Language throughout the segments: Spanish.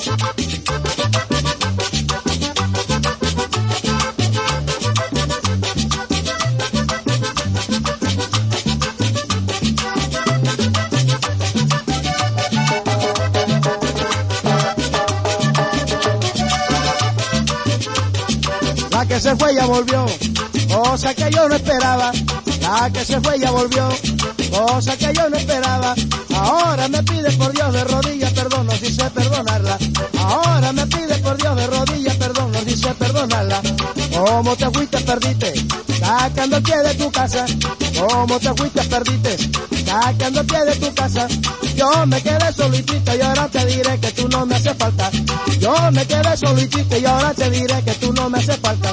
La que se fue ya volvió, cosa que yo no esperaba. La que se fue ya volvió, cosa que yo no esperaba. Ahora me pide por Dios de rodillas perdón, no si sé perdonarla. Ahora me pide por Dios de rodillas perdón, no si sé perdonarla. ¿Cómo te fuiste, perdiste? Sacando el pie de tu casa. ¿Cómo te fuiste, perdiste? Sacando el pie de tu casa. Yo me quedé solo y triste y ahora te diré que tú no me haces falta. Yo me quedé solo y triste y ahora te diré que tú no me haces falta.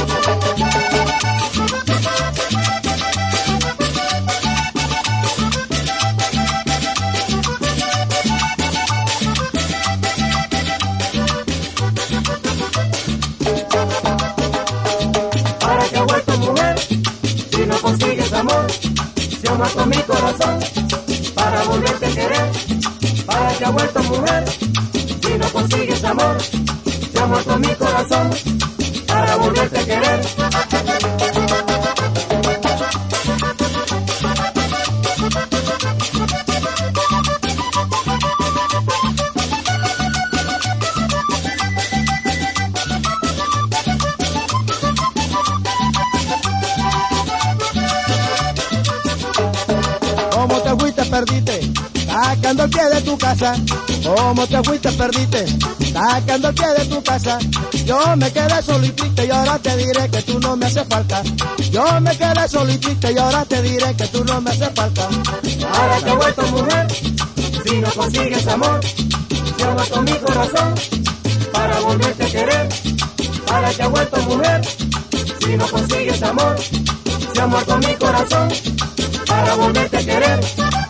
Para que ha vuelto mujer, si no consigues amor, se ha muerto mi corazón. Para volverte a querer, para que ha vuelto mujer, si no consigues amor, se ha muerto mi corazón. Para volverte a querer. ¿Cómo te fuiste, perdiste? Sacando el pie de tu casa. ¿Cómo te fuiste, perdiste? Sacando el pie de tu casa. Yo me quedé solo y triste y ahora te diré que tú no me haces falta. Yo me quedé solo y triste y ahora te diré que tú no me haces falta. Ahora que ha vuelto mujer, si no consigues amor, se ha muerto mi corazón. Para volverte a querer, para que ha vuelto mujer, si no consigues amor, se ha muerto mi corazón. Para volverte a querer.